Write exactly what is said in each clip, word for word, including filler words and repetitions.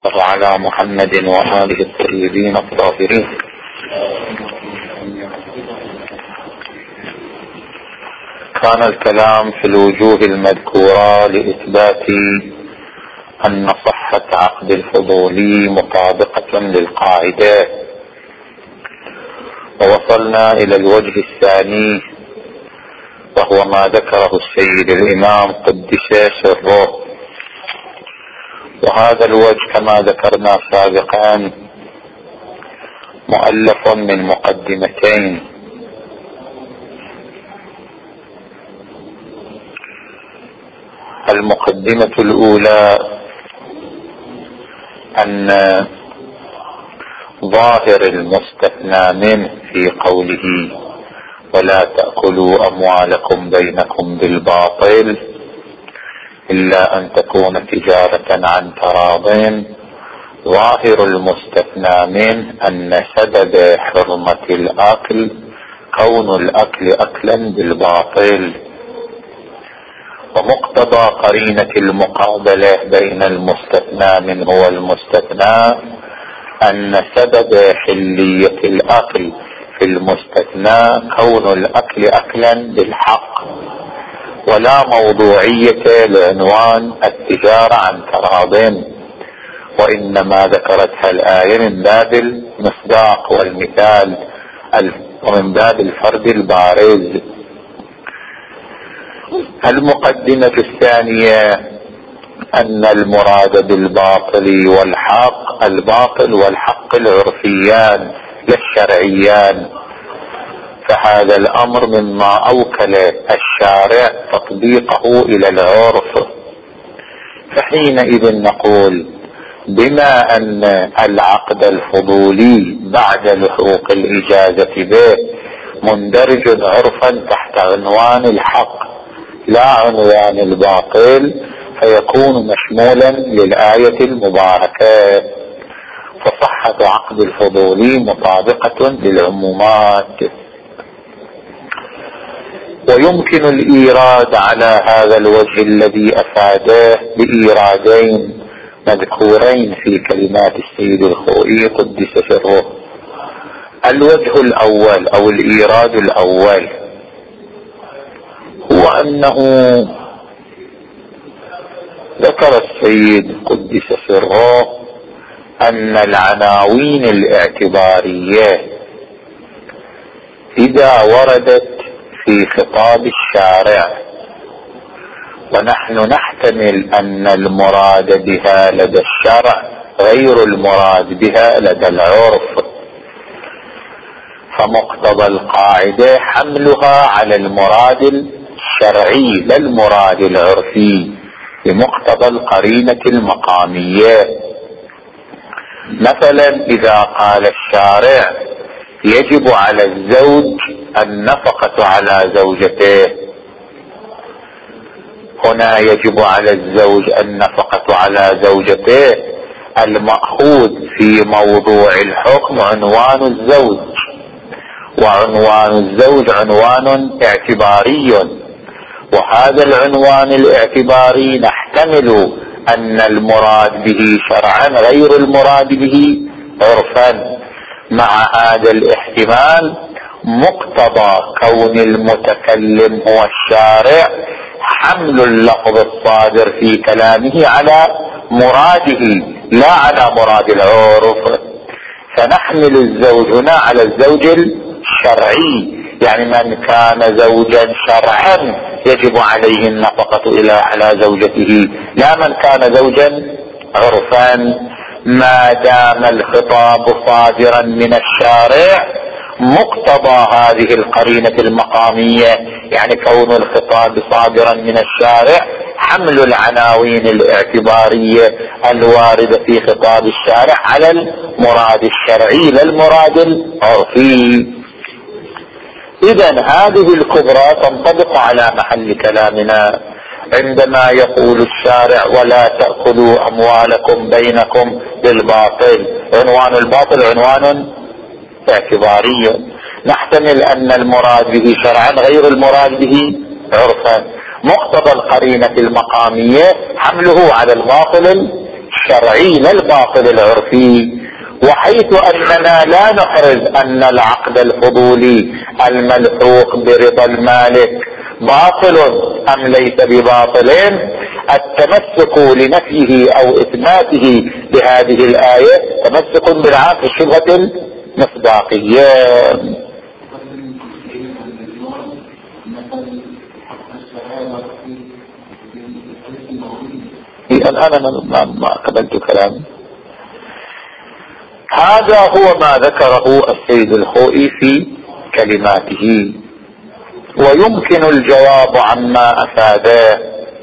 وعلى محمد وآله الطيبين الطاهرين. كان الكلام في الوجوه المذكورة لإثبات أن صحة عقد الفضولي مطابقة للقاعدة، ووصلنا إلى الوجه الثاني وهو ما ذكره السيد الإمام قدس سره. وهذا الوجه كما ذكرنا سابقا مؤلف من مقدمتين. المقدمة الأولى أن ظاهر المستثنى منه في قوله ولا تأكلوا أموالكم بينكم بالباطل إلا أن تكون تجارة عن تراض، ظاهر المستثنى منه أن سبب حرمة الأكل كون الأكل أكلا بالباطل، ومقتضى قرينة المقابلة بين المستثنى منه والمستثنى أن سبب حلية الأكل في المستثنى كون الأكل أكلا بالحق، ولا موضوعية لعنوان التجارة عن تراض، وإنما ذكرتها الآية من باب المصداق والمثال ومن باب الفرد البارز. المقدمة الثانية أن المراد بالباطل والحق الباطل والحق العرفيان لا الشرعيان، فهذا الأمر مما أوكل الشارع تطبيقه إلى العرف. فحينئذ نقول بما أن العقد الفضولي بعد لحوق الإجازة به مندرج عرفا تحت عنوان الحق لا عنوان الباطل، فيكون مشمولا للآية المباركة، فصحة عقد الفضولي مطابقة للعمومات. ويمكن الإيراد على هذا الوجه الذي أفاده بإيرادين مذكورين في كلمات السيد الخوئي قدس سره. الوجه الأول أو الإيراد الأول هو أنه ذكر السيد قدس سره أن العناوين الاعتبارية إذا وردت في خطاب الشارع ونحن نحتمل أن المراد بها لدى الشرع غير المراد بها لدى العرف، فمقتضى القاعدة حملها على المراد الشرعي لا المراد العرفي بمقتضى القرينة المقامية. مثلا إذا قال الشارع يجب على الزوج النفقة على زوجته، هنا يجب على الزوج النفقة على زوجته، المأخوذ في موضوع الحكم عنوان الزوج، وعنوان الزوج عنوان اعتباري، وهذا العنوان الاعتباري نحتمل أن المراد به شرعا غير المراد به عرفا. مع هذا الاحتمال مقتضى كون المتكلم هو الشارع حمل اللفظ الصادر في كلامه على مراده لا على مراد العرف، فنحمل الزوج هنا على الزوج الشرعي، يعني من كان زوجا شرعا يجب عليه النفقة إلى على زوجته، لا من كان زوجا عرفا، ما دام الخطاب صادرا من الشارع مقتضى هذه القرينة المقامية، يعني كون الخطاب صادرا من الشارع حمل العناوين الاعتبارية الواردة في خطاب الشارع على المراد الشرعي لا المراد العرفي. إذن هذه الكبرى تنطبق على محل كلامنا عندما يقول الشارع ولا تأكلوا أموالكم بينكم بالباطل، عنوان الباطل عنوان اعتباري، نحتمل أن المراد به شرعا غير المراد به عرفا، مقتضى القرينة المقامية حمله على الباطل الشرعي لا الباطل العرفي، وحيث أننا لا نحرز أن العقد الفضولي الملحوق برضا المالك باطل أم ليس بباطل، التمسك لنفيه أو إثباته بهذه الآية تمسك بالعقل شبهة المصداقية. الآن أنا ما قبلت كلامي. هذا هو ما ذكره السيد الخوئي في كلماته، ويمكن الجواب عما أفاده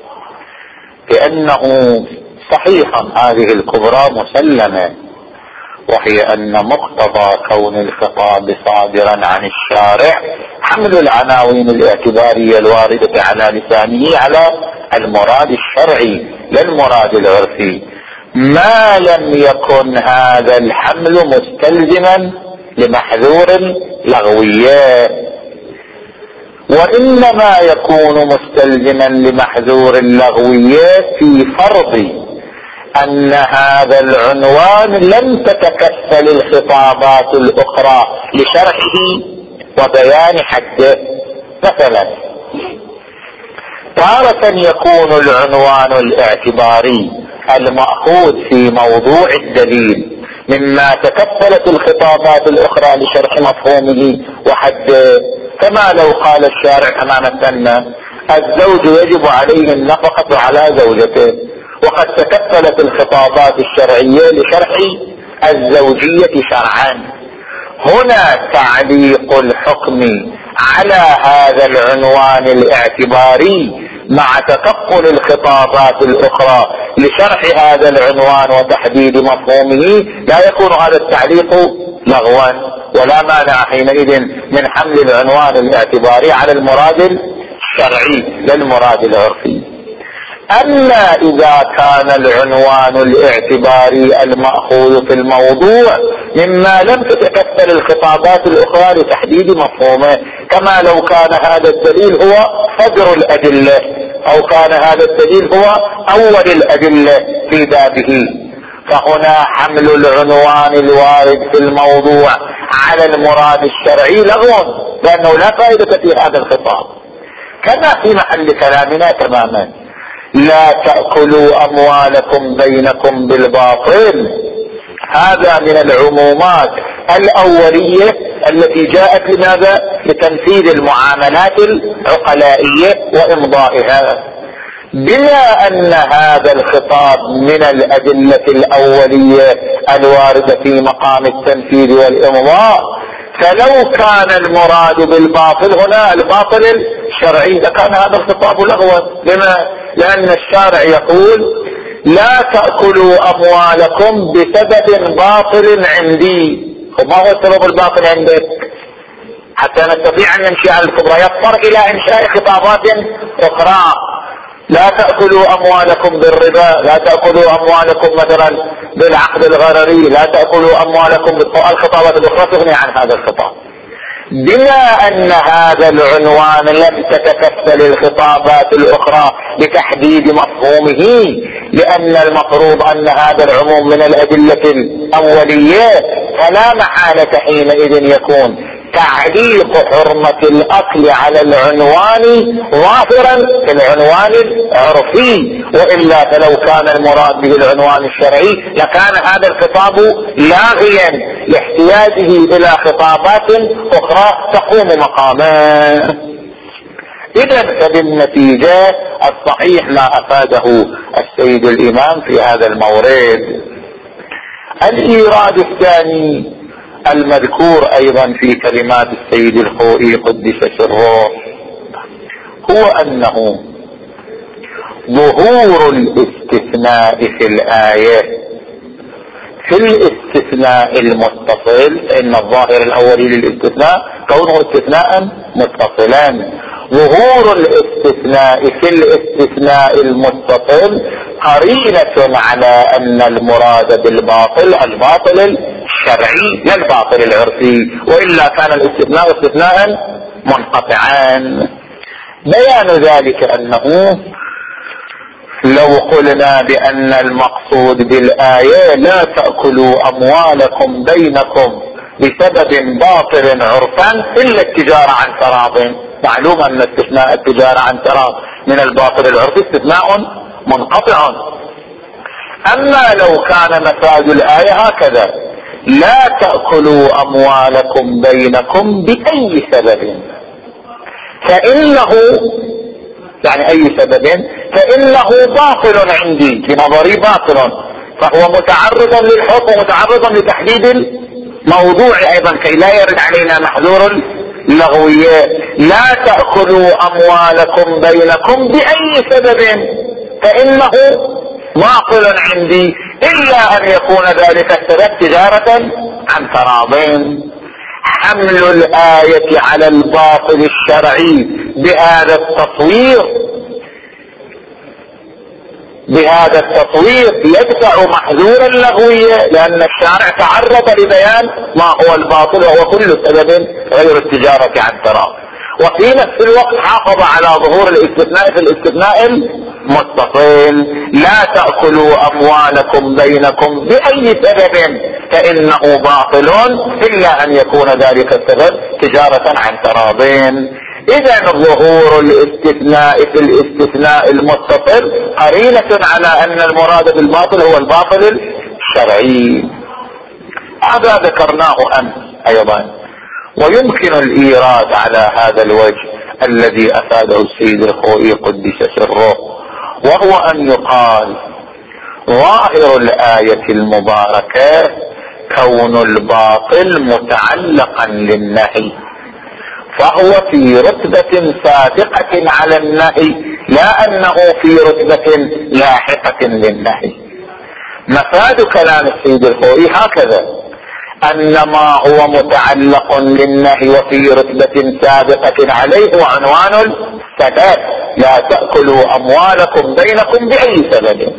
بأنه صحيحا هذه الكبرى مسلمة، وهي أن مقتضى كون الخطاب صادرا عن الشارع حمل العناوين الاعتبارية الواردة على لسانه على المراد الشرعي لا المراد العرفي، ما لم يكن هذا الحمل مستلزما لمحذور لغوية، وإنما يكون مستلزما لمحذور لغوية في فرض أن هذا العنوان لم تتكفل الخطابات الأخرى لشرحه وبيان حده. مثلا تارة يكون العنوان الاعتباري المأخوذ في موضوع الدليل مما تكفلت الخطابات الأخرى لشرح مفهومه وحده، كما لو قال الشارع أمام السنة الزوج يجب عليه النفقة على زوجته، وقد تكفلت الخطابات الشرعية لشرح الزوجية شرعا. هنا تعليق الحكم على هذا العنوان الاعتباري مع تكفل الخطابات الأخرى لشرح هذا العنوان وتحديد مفهومه لا يكون هذا التعليق لغوا، ولا مانع حينئذ من حمل العنوان الاعتباري على المراد الشرعي لا المراد العرفي. أما إذا كان العنوان الاعتباري المأخوذ في الموضوع مما لم تتكفل الخطابات الأخرى لتحديد مفهومه، كما لو كان هذا الدليل هو صدر الأدلة أو كان هذا الدليل هو أول الأدلة في بابه، فهنا حمل العنوان الوارد في الموضوع على المراد الشرعي لغو، لأنه لا فائدة في هذا الخطاب، كما في محل كلامنا تماما: لا تأكلوا أموالكم بينكم بالباطل. هذا من العمومات الأولية التي جاءت لماذا؟ لتنفيذ المعاملات العقلائية وإمضائها، بما أن هذا الخطاب من الأدلة الأولية الواردة في مقام التنفيذ والإمضاء، فلو كان المراد بالباطل هنا الباطل الشرعي لكان هذا الخطاب لغوا. لما؟ لأن الشارع يقول لا تأكلوا أموالكم بسبب باطل عندي. وما هو السبب الباطل عندك حتى نستطيع أن نمشي على الكبرى؟ يضطر إلى إنشاء خطابات أخرى. لا تأكلوا أموالكم بالربا، لا تأكلوا أموالكم مثلا بالعقد الغرري، لا تأكلوا أموالكم بالخطابات الأخرى تغني عن هذا الخطاب. بما أن هذا العنوان لم تتكفل الخطابات الأخرى لتحديد مفهومه، لأن المفروض أن هذا العموم من الأدلة الأولية، فلا محالة حينئذ يكون تعليق حرمة الأكل على العنوان ظاهرا في العنوان العرفي، وإلا فلو كان المراد به العنوان الشرعي لكان هذا الخطاب لاغيا لاحتياجه إلى خطابات أخرى تقوم مقامه. إذن فبالنتيجة الصحيح ما أفاده السيد الإمام في هذا المورد. الإيراد الثاني المذكور أيضا في كلمات السيد الخوئي قدس سره هو أنه ظهور الاستثناء في الآية في الاستثناء المتصل، فإن الظاهر الأولي للاستثناء كونه استثناء متصلا، ظهور الاستثناء في الاستثناء المتصل قرينة على أن المراد بالباطل الباطل الشرعي لا الباطل العرفي، وإلا كان الاستثناء استثناء منقطعا. بيان ذلك أنه لو قلنا بأن المقصود بالآية لا تأكلوا أموالكم بينكم بسبب باطل عرفا إلا التجارة عن تراض، معلوم أن استثناء التجارة عن تراض من الباطل العرفي استثناء منقطع. أما لو كان مفاد الآية هكذا: لا تأكلوا أموالكم بينكم بأي سبب، فإنه يعني أي سبب فإنه باطل عندي، في نظري باطل، فهو متعرضا للحكم ومتعرضا لتحديد الموضوع أيضا كي لا يرد علينا محذور اللغوية. لا تأكلوا أموالكم بينكم بأي سبب فإنه باطل عندي إلا أن يكون ذلك السبب تجارة عن تراضين. حمل الآية على الباطل الشرعي بهذا التصوير بهذا التصوير يدفع محذورا لغويا، لأن الشارع تعرض لبيان ما هو الباطل وهو كل سبب غير التجارة عن تراض، وفي نفس الوقت حافظ على ظهور الاستثناء في الاستثناء المتصل: لا تأكلوا أموالكم بينكم بأي سبب فإنه باطل إلا أن يكون ذلك السبب تجارة عن تراضين. إذا ظهور الاستثناء في الاستثناء المتصل قرينة على أن المراد بالباطل هو الباطل الشرعي. هذا ذكرناه أمس أيضا، ويمكن الإيراد على هذا الوجه الذي أفاده السيد الخوئي قدس سره، وهو أن يقال: ظاهر الآية المباركة كون الباطل متعلقا للنهي، فهو في رتبة سابقة على النهي، لا أنه في رتبة لاحقة للنهي. مفاد كلام السيد الخوئي هكذا: أن ما هو متعلق للنهي وفي رتبة سابقة عليه هو عنوان السبب: لا تأكلوا أموالكم بينكم بأي سبب.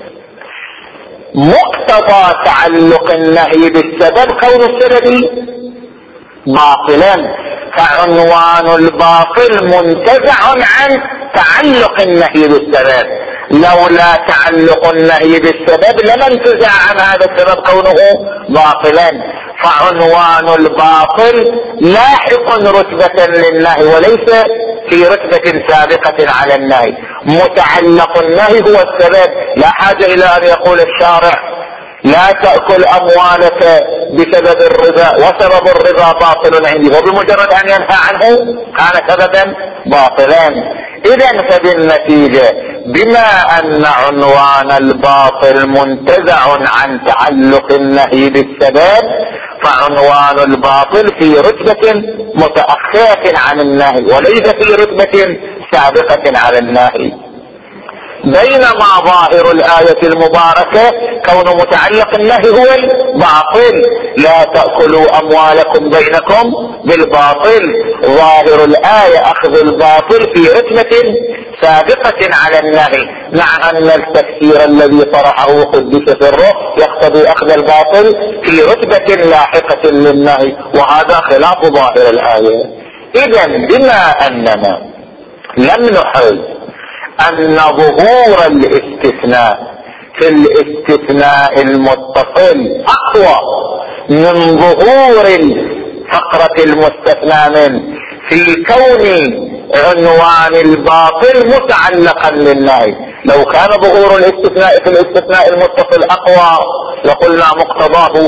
مقتضى تعلق النهي بالسبب كون السبب باطلا، فعنوان الباطل منتزع عن تعلق النهي بالسبب. لولا تعلق النهي بالسبب لما انتزع عن هذا السبب كونه باطلا، فعنوان الباطل لاحق رتبة للنهي وليس في رتبة سابقة على النهي. متعلق النهي هو السبب، لا حاجة إلى أن يقول الشارع: لا تأكل أموالك بسبب الربا وسبب الربا باطل عندي، وبمجرد أن ينهى عنه كان سببا باطلا. إذن فبالنتيجة بما أن عنوان الباطل منتزع عن تعلق النهي بالسبب، فعنوان الباطل في رتبة متأخرة عن النهي وليس في رتبة سابقة على النهي. بينما ظاهر الآية المباركة كون متعلق النهي هو الباطل: لا تأكلوا أموالكم بينكم بالباطل. ظاهر الآية أخذ الباطل في رتبة سابقة على النهي، مع أن التفسير الذي طرحه قدس سره يقتضي أخذ الباطل في رتبة لاحقة للنهي، وهذا خلاف ظاهر الآية. إذا بما أننا لم نحرز أن ظهور الاستثناء في الاستثناء المتصل أقوى من ظهور الفقرة المستثنى منه في كون عنوان الباطل متعلقا للنهي. لو كان ظهور الاستثناء في الاستثناء المتصل أقوى لقلنا مقتضاه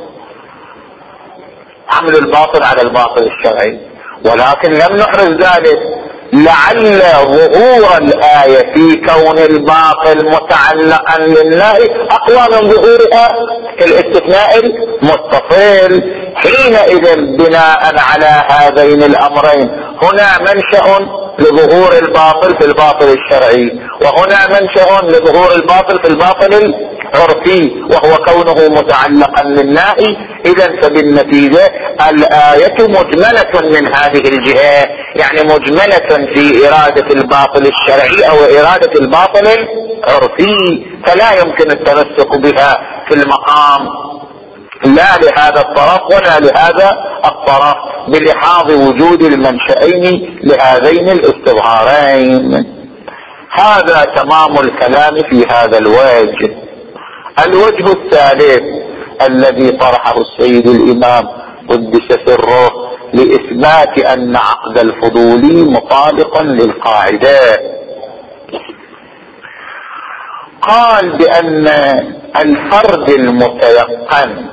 حمل الباطل على الباطل الشرعي، ولكن لم نحرز ذلك. لعل ظهور الآية في كون الباطل متعلقا للنهي أقوى من ظهورها في الاستثناء المتصل. حينئذ بناء على هذين الأمرين هنا منشأ لظهور الباطل في الباطل الشرعي، وهنا منشأ لظهور الباطل في الباطل العرفي وهو كونه متعلقا للنهي. إذا فبالنتيجة الآية مجملة من هذه الجهة، يعني مجملة في إرادة الباطل الشرعي أو إرادة الباطل العرفي، فلا يمكن التمسك بها في المقام لا لهذا الطرف ولا لهذا الطرف بلحاظ وجود المنشأين لهذين الاستظهارين. هذا تمام الكلام في هذا الوجه. الوجه الثالث الذي طرحه السيد الإمام قدس سره لإثبات أن عقد الفضولي مطابق للقاعدة، قال بأن الفرد المتيقن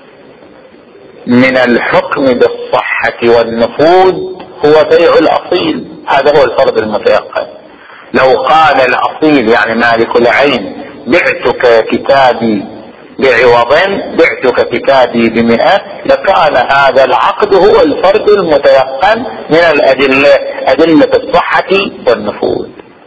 من الحكم بالصحة والنفوذ هو بيع الأصيل. هذا هو الفرد المتيقن. لو قال الأصيل يعني مالك العين بعتك كتابي بعوض، بعتك كتابي بمئة، لكان هذا العقد هو الفرد المتيقن من الأدلة، أدلة الصحة والنفوذ،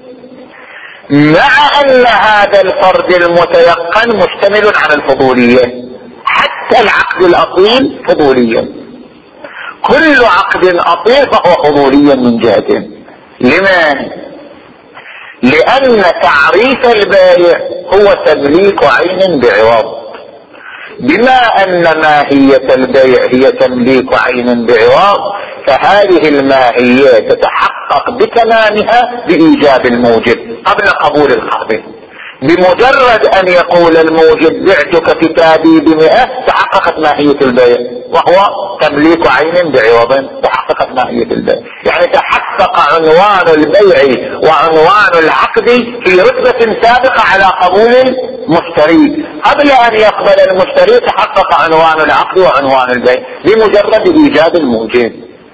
مع أن هذا الفرد المتيقن مشتمل على الفضولية. حتى العقد الأصيل فضولي، كل عقد أصيل فهو فضولي من جهة. لما؟ لأن تعريف البائع هو تمليك عين بعوض، بما أن ماهية البيع هي تمليك عين بعوض، فهذه الماهية تتحقق بتمامها بإيجاب الموجب قبل قبول العقد. بمجرد أن يقول الموجب بعتك كتابي بمئة تحققت ماهية البيع، وهو تمليك عين بعوض، تحققت ماهية البيع. يعني تحقق عنوان البيع وعنوان العقد في رتبة سابقة على قبول المشتري. قبل أن يقبل المشتري تحقق عنوان العقد وعنوان البيع بمجرد إيجاد الموجب.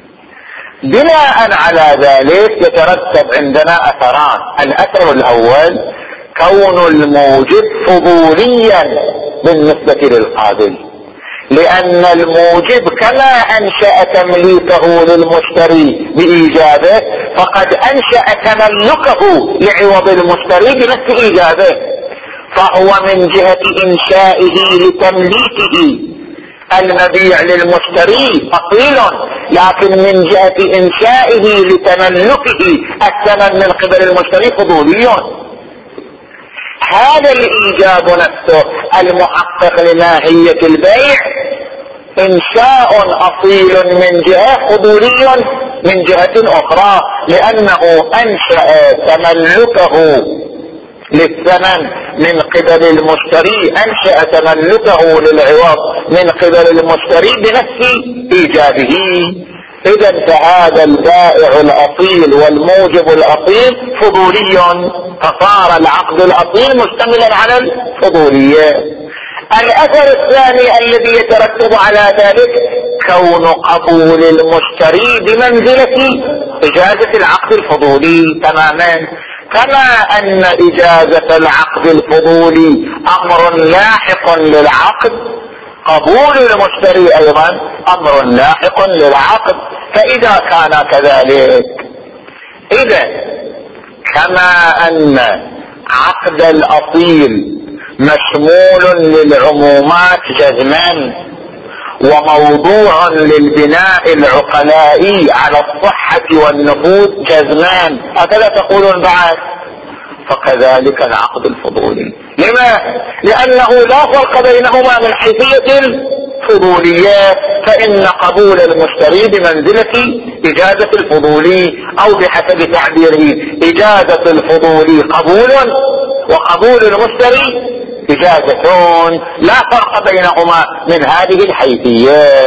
بناء على ذلك يترتب عندنا أثران. الأثر الأول كون الموجب فضوليا بالنسبة للقابل، لأن الموجب كما أنشأ تمليكه للمشتري بإيجابه فقد أنشأ تملكه لعوض المشتري بنفس إيجابه، فهو من جهة إنشائه لتمليكه المبيع للمشتري أصيل، لكن من جهة إنشائه لتملكه الثمن من قبل المشتري فضولي. هذا الإيجاب نفسه المحقق لماهية البيع إنشاء أصيل من جهة، فضولي من جهة أخرى، لأنه أنشأ تملكه للثمن من قبل المشتري، أنشأ تملكه للعوض من قبل المشتري بنفس إيجابه. إذا فهذا البائع الأصيل والموجب الأصيل فضولي، فصار العقد الأصيل مشتملا على الفضولية. الأثر الثاني الذي يترتب على ذلك كون قبول المشتري بمنزلة إجازة العقد الفضولي تماما، كما أن إجازة العقد الفضولي أمر لاحق للعقد، قبول المشتري أيضا أمر لاحق للعقد. فإذا كان كذلك، إذا كما أن عقد الأصيل مشمول للعمومات جزما وموضوع للبناء العقلائي على الصحة والنفوذ جزما، هكذا تقولون بعد، فكذلك العقد الفضولي. لما؟ لأنه لا فرق بينهما من حيثية الفضولية، فإن قبول المشتري بمنزلة إجازة الفضولي، أو بحسب تعبيره إجازة الفضولي قبول وقبول المشتري إجازة، لا فرق بينهما من هذه الحيثية.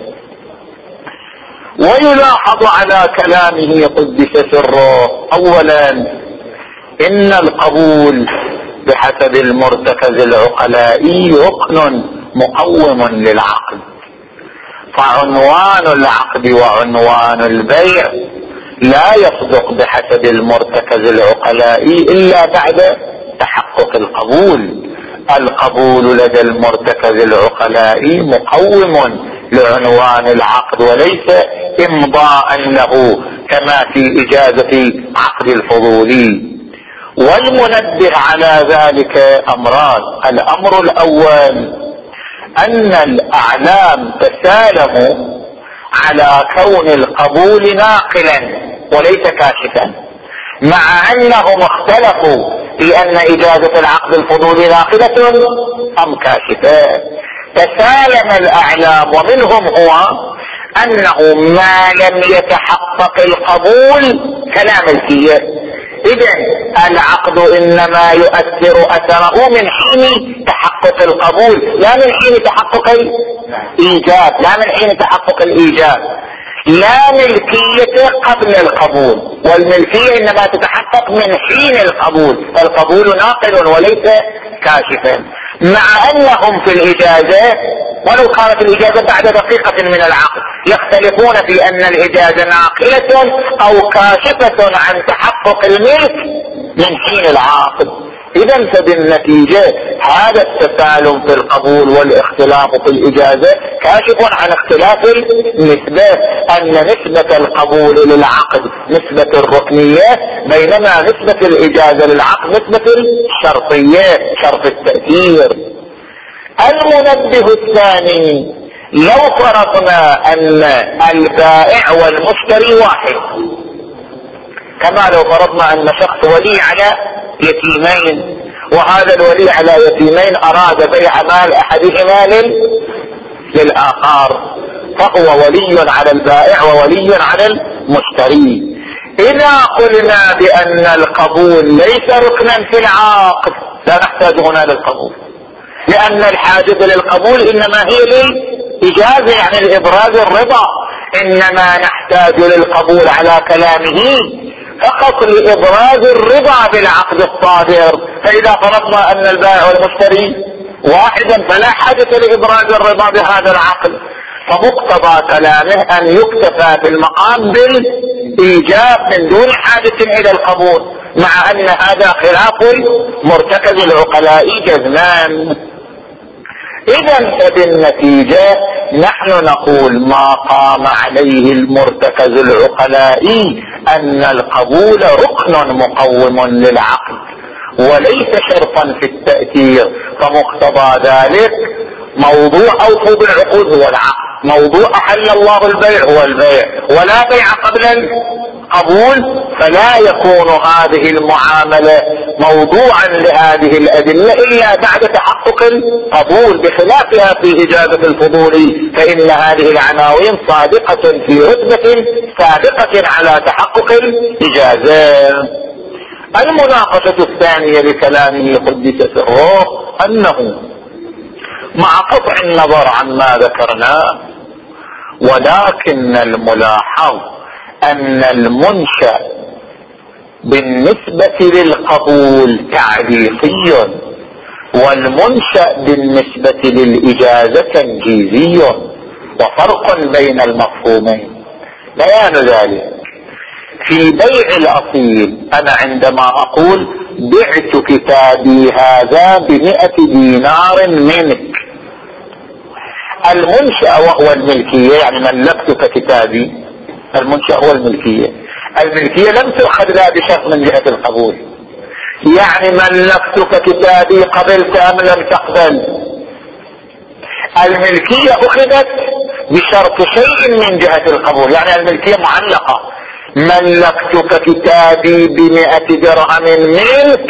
ويلاحظ على كلامه قدس سره أولا إن القبول بحسب المرتكز العقلائي ركن مقوم للعقد، فعنوان العقد وعنوان البيع لا يصدق بحسب المرتكز العقلائي إلا بعد تحقق القبول. القبول لدى المرتكز العقلائي مقوم لعنوان العقد وليس إمضاء له كما في إجازة عقد الفضولي. والمنبه على ذلك أمران. الأمر الأول أن الأعلام تسالم على كون القبول ناقلا وليس كاشفا، مع أنهم اختلفوا في أن إجازة العقد الفضولي ناقلة أم كاشفة. تسالم الأعلام، ومنهم هو أنه ما لم يتحقق القبول فلا ملكية، إذا العقد إنما يؤثر أثره من حين تحقق القبول لا من حين تحقق الإيجاب، لا من حين تحقق الإيجاب. لا ملكية قبل القبول، والملكية إنما تتحقق من حين القبول، فالقبول ناقل وليس كاشفا. مع أنهم في الإجازة ولو كانت الإجازة بعد دقيقة من العقد يختلفون في أن الإجازة ناقلة أو كاشفة عن تحقق الملك من حين العقد. إذا فبالنتيجة هذا التسالم في القبول والاختلاف في الإجازة كاشف عن اختلاف النسبة، أن نسبة القبول للعقد نسبة الركنية، بينما نسبة الإجازة للعقد نسبة الشرطية، شرط التأثير. المنبه الثاني: لو فرضنا أن البائع والمشتري واحد، كما لو فرضنا أن شخص ولي على يتيمين، وهذا الولي على يتيمين أراد بيع مال أحدهما للآخر، فهو ولي على البائع وولي على المشتري. إذا قلنا بأن القبول ليس ركنا في العقد لا نحتاج هنا للقبول، لأن الحاجة للقبول إنما هي للإجازة، يعني لإبراز الرضا، إنما نحتاج للقبول على كلامه فقط لإبراز الرضا بالعقد الصادر. فإذا فرضنا أن البائع والمشتري واحدا فلا حاجة لإبراز الرضا بهذا العقد، فمقتضى كلامه أن يكتفى بالمقام بالإيجاب من دون حاجة إلى القبول، مع أن هذا خلاف مرتكز العقلاء جزمان. إذا فبالنتيجة نحن نقول ما قام عليه المرتكز العقلائي أن القبول ركن مقوم للعقد وليس شرطا في التأثير، فمقتضى ذلك موضوع أوفوا بالعقود هو العقد، موضوع أحل الله البيع هو البيع، ولا بيع قبل القبول، فلا يكون هذه المعاملة موضوعا لهذه الأدلة إلا بعد تحقق القبول، بخلافها في إجابة الفضولي فإن هذه العناوين صادقة في رتبة سابقة على تحقق الإجازة. المناقشة الثانية لكلامه قدس سره أنه مع قطع النظر عما ذكرناه، ولكن الملاحظ أن المنشأ بالنسبة للقبول تعريفي، والمنشأ بالنسبة للإجازة تنجيزي، وفرق بين المفهومين. بيان ذلك في بيع الأصيل، أنا عندما أقول بعت كتابي هذا بمئة دينار منك، المنشأ وهو الملكية، يعني ملكتك كتابي، المنشأ هو الملكية. الملكية لم تؤخذ لا بشرط من جهة القبول، يعني ملكتك كتابي قبلت أم لم تقبل. الملكية أخذت بشرط شيء من جهة القبول، يعني الملكية معلقة. ملكتك كتابي بمئة درهم منك،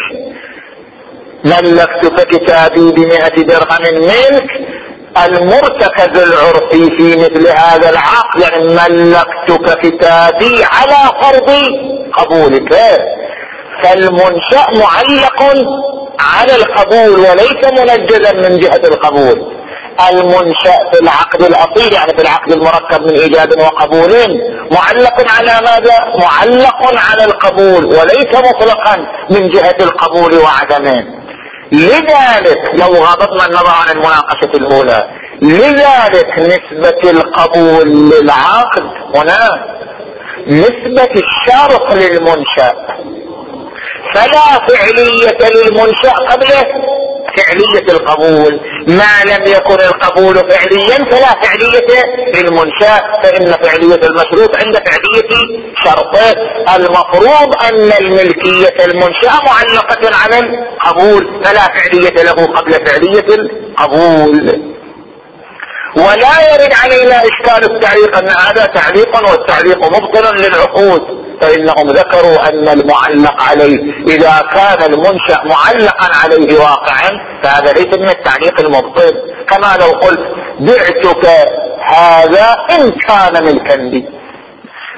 ملكتك كتابي بمئة درهم منك، المرتكز العرفي في مثل هذا العقد يعني ملكتك كتابي على فرض قبولك، فالمنشأ معلق على القبول وليس منجزا من جهة القبول. المنشأ في العقد الأصيل يعني في العقد المركب من إيجاب وقبول معلق على ماذا؟ معلق على القبول وليس مطلقا من جهة القبول وعدمه. لذلك لو غضبنا النظر عن المناقشة الأولى، لذلك نسبة القبول للعقد هنا نسبة الشرط للمنشأ، فلا فعلية للمنشأ قبله فعلية القبول. ما لم يكن القبول فعليا فلا فعلية للمنشأ، فإن فعلية المشروط عند فعلية شرطه. المفروض أن الملكية المنشأ معلقة على القبول، فلا فعلية له قبل فعلية القبول. ولا يرد علينا إشكال التعليق أن هذا تعليق والتعليق مبطل للعقود، فإنهم ذكروا أن المعلق عليه إذا كان المنشأ معلقا عليه واقعا فهذا ليس من التعليق المبطل. كما لو قلت بعتك هذا إن كان ملكا لي،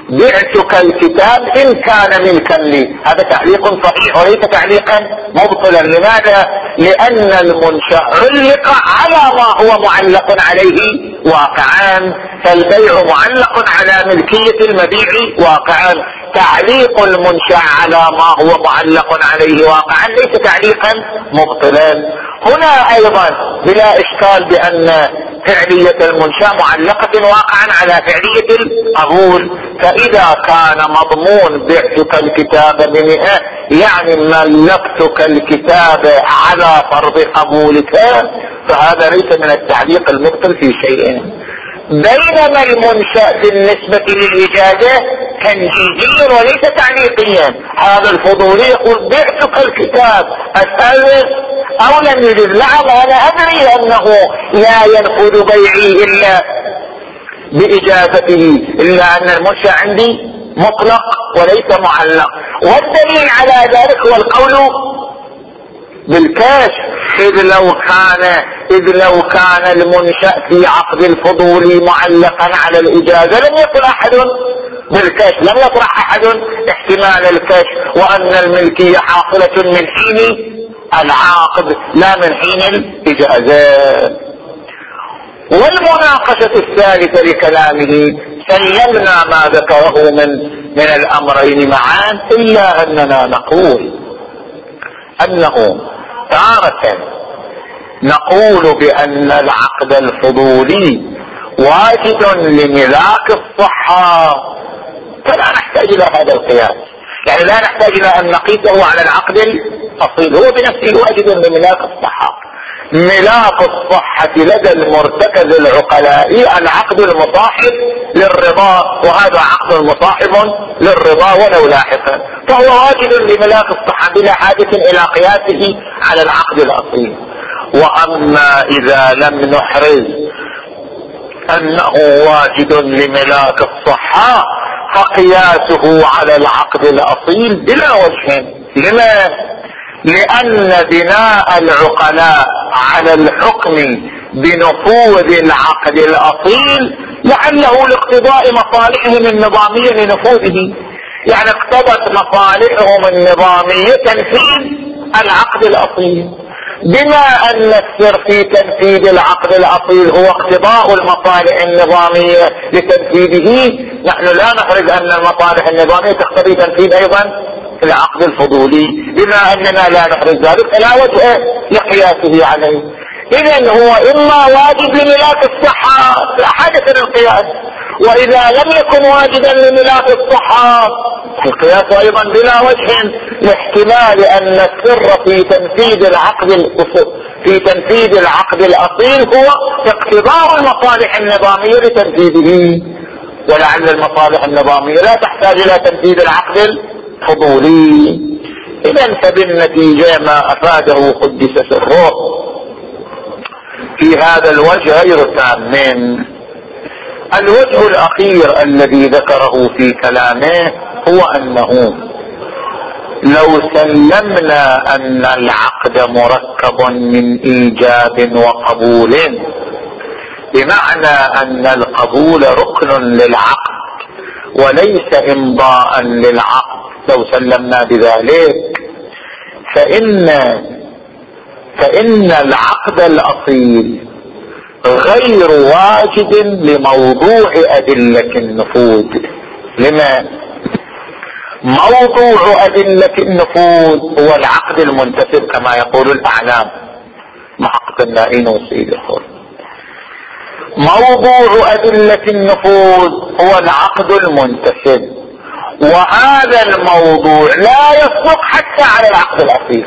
بعتك الكتاب إن كان ملكا لي. هذا تعليق صحيح وليس تعليقا مبطلا. لماذا؟ لأن المنشأ علق على ما هو معلق عليه واقعا، فالبيع معلق على ملكية المبيع واقعا. تعليق المنشأ على ما هو معلق عليه واقعا ليس تعليقا مبطلا. هنا أيضا بلا إشكال بأن فعلية المنشأ معلقة واقعا على فعلية القبول. فإذا كان مضمون بعتك الكتاب بمئة يعني ملكتك الكتاب على فرض قبولك، فهذا ليس من التعليق المبطل في شيء. بينما المنشأ بالنسبة للإجازة تنجيزي وليس تعليقيا. هذا الفضولي يقول بعتك الكتاب، أسأل أو لم يجد؟ نعم أنا أدري أنه لا ينفذ بيعي إلا بإجازته، إلا أن المنشأ عندي مطلق وليس معلق. والدليل على ذلك هو القول بالكشف. إذ لو كان إذ لو كان المنشأ في عقد الفضول معلقا على الإجازة لم يقل أحد بالكشف، لم يطرح أحد احتمال الكشف، وأن الملكية حاصلة من حين العقد لا من حين الإجازة. والمناقشة الثالثة لكلامه سلمنا ما ذكره من من الأمرين معا، إلا أننا نقول أنه تارة نقول بأن العقد الفضولي واجد لملاك الصحة، فلا نحتاج إلى هذا القياس. يعني لا نحتاج إلى أن نقيسه على العقد الأصيل، هو بنفسه واجد لملاك الصحة. ملاك الصحة لدى المرتكز العقلاء العقد المصاحب للرضا، وهذا عقد مصاحب للرضا ولو لاحقا، فهو واجد لملاك الصحة بلا حاجة إلى قياسه على العقد الأصيل. وأما إذا لم نحرز أنه واجد لملاك الصحة فقياسه على العقد الأصيل بلا وجه. لما؟ لأن بناء العقلاء على الحكم بنفوذ العقد الأصيل لعله لاقتضاء مصالحهم النظامية لنفوذه، يعني اقتضت مصالحهم النظامية تنفيذ العقد الأصيل. بما أن السر في تنفيذ العقد الأصيل هو اقتضاء المصالح النظامية لتنفيذه، نحن لا نحرز أن المصالح النظامية تقتضي تنفيذ أيضا العقد الفضولي. بما أننا لا نحرز ذلك فلا وجه لقياسه عليه. إذن هو إما واجب لملاك الصحة لا حاجة للقياس، وإذا لم يكن واجبا لملاك الصحة القياس أيضا بلا وجه، لاحتمال أن السر في تنفيذ العقد في تنفيذ العقد الأصيل هو اقتضاء المصالح النظامية لتنفيذه، ولعل المصالح النظامية لا تحتاج إلى تنفيذ العقد الفضولي. إذن فبالنتيجة ما أفاده قدس سره في هذا الوجه غير تام. الوجه الأخير الذي ذكره في كلامه هو أنه لو سلمنا أن العقد مركب من إيجاب وقبول، بمعنى أن القبول ركن للعقد وليس إمضاء للعقد، لو سلمنا بذلك فإن فإن العقد الأصيل غير واجد لموضوع أدلة النفوذ. لما؟ موضوع أدلة النفوذ هو العقد المنتسب كما يقول الأعلام محقق النائين وسيد الحر. موضوع أدلة النفوذ هو العقد المنتسب، وهذا الموضوع لا يصدق حتى على العقد الأصيل.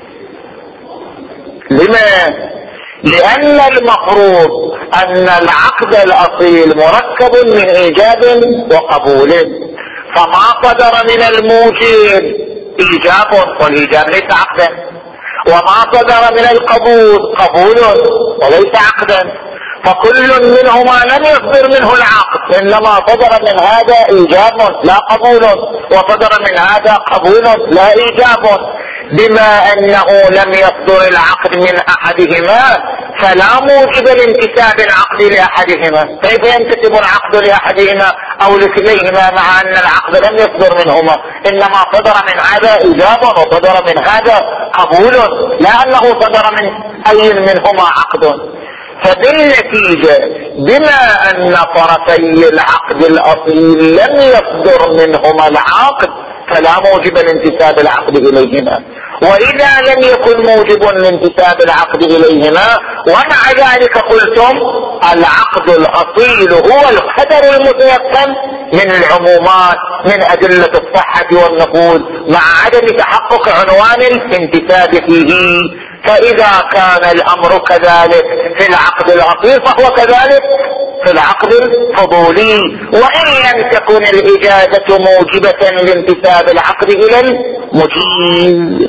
لما؟ لأن المفروض أن العقد الأصيل مركب من إيجاب وقبول، فما صدر من الموجب إيجاب والإيجاب ليس عقدا، وما صدر من القبول قبول وليس عقدا، فكل منهما لم يصدر منه العقد، إنما صدر من هذا إيجاب لا قبول، وصدر من هذا قبول لا إيجاب. بما انه لم يصدر العقد من احدهما فلا موجب لانتساب العقد لاحدهما. كيف ينتسب العقد لاحدهما او لكليهما مع ان العقد لم يصدر منهما؟ انما صدر من هذا ايجاب وصدر من هذا قبول، لا انه صدر من اي منهما عقد. فبالنتيجة بما ان طرفي العقد الاصيل لم يصدر منهما العقد فلا موجب لانتساب العقد اليهما، واذا لم يكن موجب لانتساب العقد اليهما ومع ذلك قلتم العقد الاصيل هو القدر المتيقن من العمومات من ادلة الصحة والنفوذ مع عدم تحقق عنوان الانتساب فيه. فاذا كان الامر كذلك في العقد الاصيل فهو كذلك في العقد الفضولي، وان لم تكن الاجازة موجبة لانتساب العقد الى المجيز.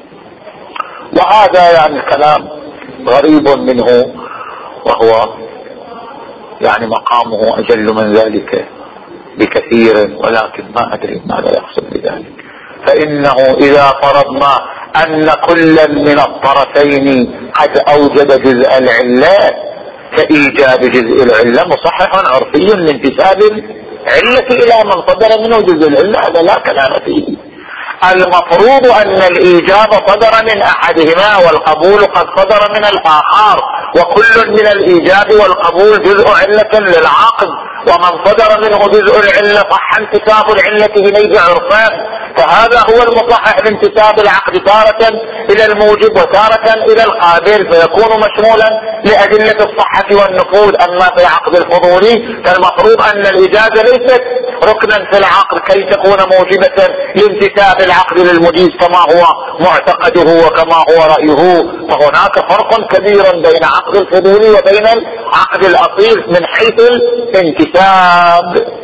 وهذا يعني كلام غريب منه، وهو يعني مقامه اجل من ذلك بكثير، ولكن ما ادري ماذا يقصد بذلك. فانه اذا فرضنا ان كلا من الطرفين قد اوجد جزء العلة فايجاد جزء العلة مصحح عرفي لانتساب العلة الى من صدر منه جزء العلة، هذا لا كلام فيه. المفروض ان الايجاب صدر من احدهما والقبول قد صدر من الاخر، وكل من الايجاب والقبول جزء علة للعقد، ومن صدر منه جزء العلة صح انتساب العلة اليه عرفان. فهذا هو المصحح لانتساب العقد تارة الى الموجب وتارة الى القابل، فيكون مشمولا لادلة الصحة والنفوذ. اما في العقد الفضولي فالمفروض ان الاجازة ليست ركنا في العقد كي تكون موجبة لانتساب العقد للمجيز كما هو معتقده وكما هو رأيه. فهناك فرق كبير بين عقد الفضولي وبين العقد الاصيل من حيث الانتساب.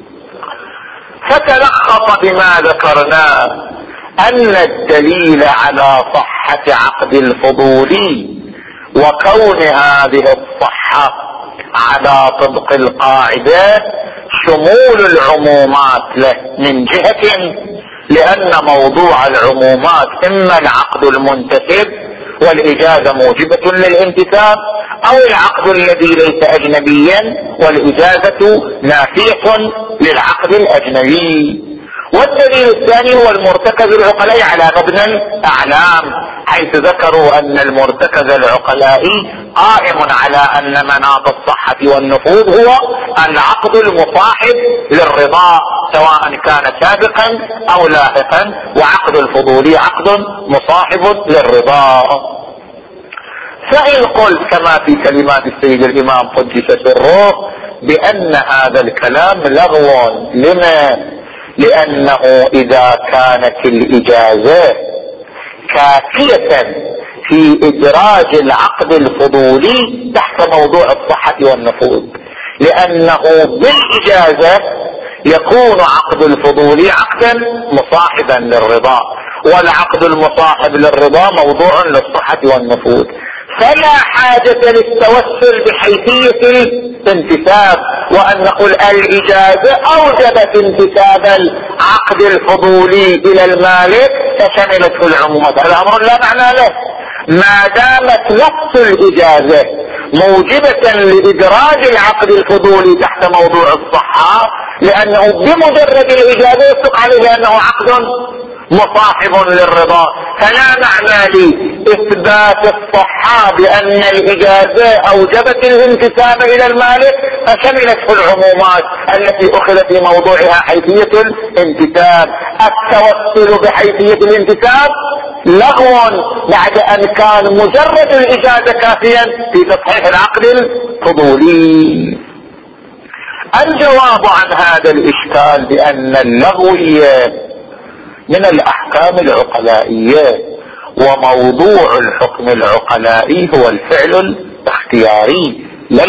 فتلخص بما ذكرناه ان الدليل على صحة عقد الفضولي وكون هذه الصحة على طبق القاعدة شمول العمومات له من جهة، لان موضوع العمومات اما العقد المنتسب والاجازة موجبة للانتساب، او العقد الذي ليس اجنبيا والاجازة نافية للعقد الاجنبي. والدليل الثاني هو المرتكز العقلائي على مبنى الاعلام، حيث ذكروا ان المرتكز العقلائي قائم على ان مناط الصحة والنفوذ هو العقد المصاحب للرضا سواء كان سابقا او لاحقا، وعقد الفضولي عقد مصاحب للرضا. فإن قلت كما في كلمات السيد الامام قدس سره بان هذا الكلام لغو، لما؟ لانه اذا كانت الاجازة كافية في ادراج العقد الفضولي تحت موضوع الصحة والنفوذ، لانه بالاجازة يكون عقد الفضولي عقدا مصاحبا للرضا، والعقد المصاحب للرضا موضوع للصحة والنفوذ، فلا حاجة للتوسل بحيثية الانتساب وان نقول الاجازة اوجبت انتساب العقد الفضولي الى المالك فشملته العمومات. هذا امر لا معنى له ما دامت نفس الاجازة موجبة لادراج العقد الفضولي تحت موضوع الصحة، لانه بمجرد الاجازة يصدق عليه انه عقد مصاحب للرضا. فلا معنى لي اثبات الصحة بان الاجازة اوجبت الانتساب الى المالك فشملته العمومات التي اخذت في موضوعها حيثية الانتساب. التوسل بحيثية الانتساب لغو بعد ان كان مجرد الاجازة كافيا في تصحيح العقد الفضولي. الجواب عن هذا الاشكال بان اللغوية من الاحكام العقلائية، وموضوع الحكم العقلائي هو الفعل الاختياري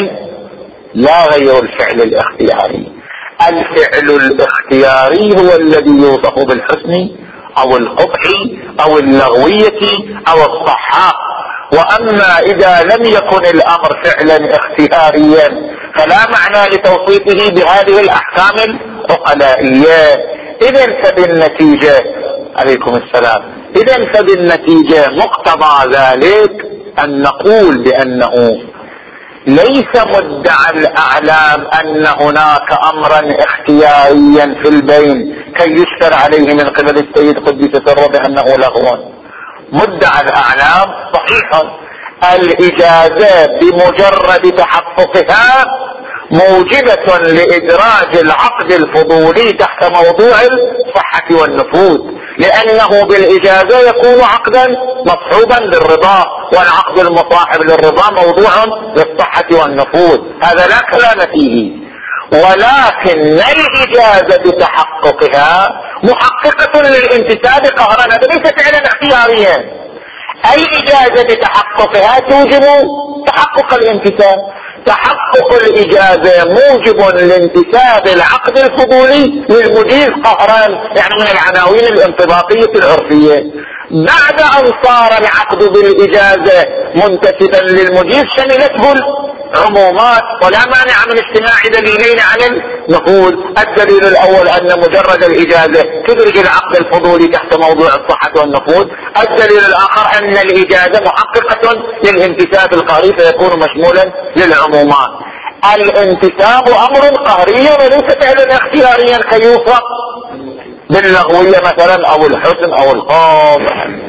لا غير الفعل الاختياري. الفعل الاختياري هو الذي يوصف بالحسن او القبح او اللغوية او الصحة، واما اذا لم يكن الامر فعلا اختياريا فلا معنى لتوصيفه بهذه الاحكام العقلائية. اذن فبالنتيجة عليكم السلام إذن فبالنتيجة مقتضى ذلك أن نقول بأنه ليس مدعى الأعلام أن هناك أمرا اختياريا في البين كي يشتر عليه من قبل السيد قدس سره بأنه لغو. مدعى الأعلام صحيح، الإجازة بمجرد تحققها موجبة لإدراج العقد الفضولي تحت موضوع الصحة والنفوذ، لأنه بالإجازة يكون عقدا مصحوبا بالرضا، والعقد المصاحب للرضا موضوع للصحة والنفوذ، هذا لا كلام فيه. ولكن الإجازة بتحققها محققة للامتثال قهرا، هذا ليس فعلا اختياريا. أي إجازة بتحققها توجب تحقق الامتثال. تحقق الإجازة موجب لانتساب العقد الفضولي للمجيز قهرا، يعني من العناوين الانضباطية العرفية. بعد أن صار العقد بالإجازة منتسبا للمجيز شملته العمومات، ولا مانع من اجتماع دليلين على النفوذ. الدليل الأول أن مجرد الإجازة تدرج العقد الفضولي تحت موضوع الصحة والنفوذ. الدليل الآخر أن الإجازة محققة للانتساب القهري فيكون مشمولا للعمومات. الانتساب أمر قهري وليس فعلا اختياريا كي يوفق باللغوية مثلا أو الحسن أو الخوف.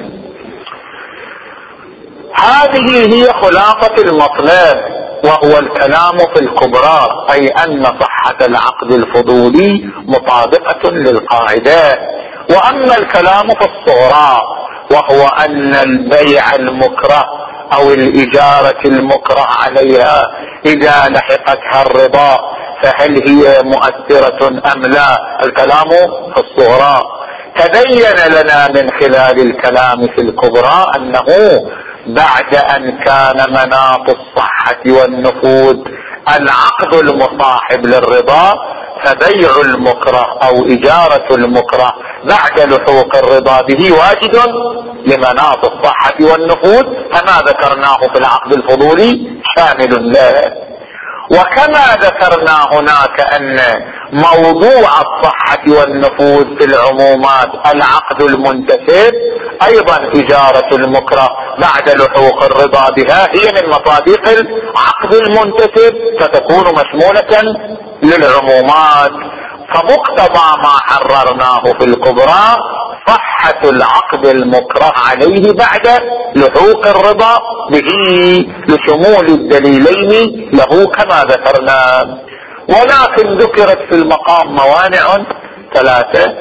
هذه هي خلاصة المطلب، وهو الكلام في الكبرى، أي أن صحة العقد الفضولي مطابقة للقاعدة. وأما الكلام في الصغرى وهو أن البيع المكره أو الإجارة المكره عليها إذا لحقتها الرضا فهل هي مؤثرة أم لا، الكلام في الصغرى. تبين لنا من خلال الكلام في الكبرى أنه بعد أن كان مناط الصحة والنفوذ العقد المصاحب للرضا، فبيع المكره أو إجارة المكره بعد لحوق الرضا به واجد لمناط الصحة والنفوذ، فما ذكرناه في العقد الفضولي شامل له. وكما ذكرنا هناك أن موضوع الصحة والنفوذ في العمومات العقد المنتسب، أيضا إجارة المكره بعد لحوق الرضا بها هي من مصادق العقد المنتسب فتكون مشمولة للعمومات. فمقتضى ما حررناه في الكبرى صحة العقد المكره عليه بعد لحوق الرضا به لشمول الدليلين له كما ذكرنا. ولكن ذكرت في المقام موانع ثلاثة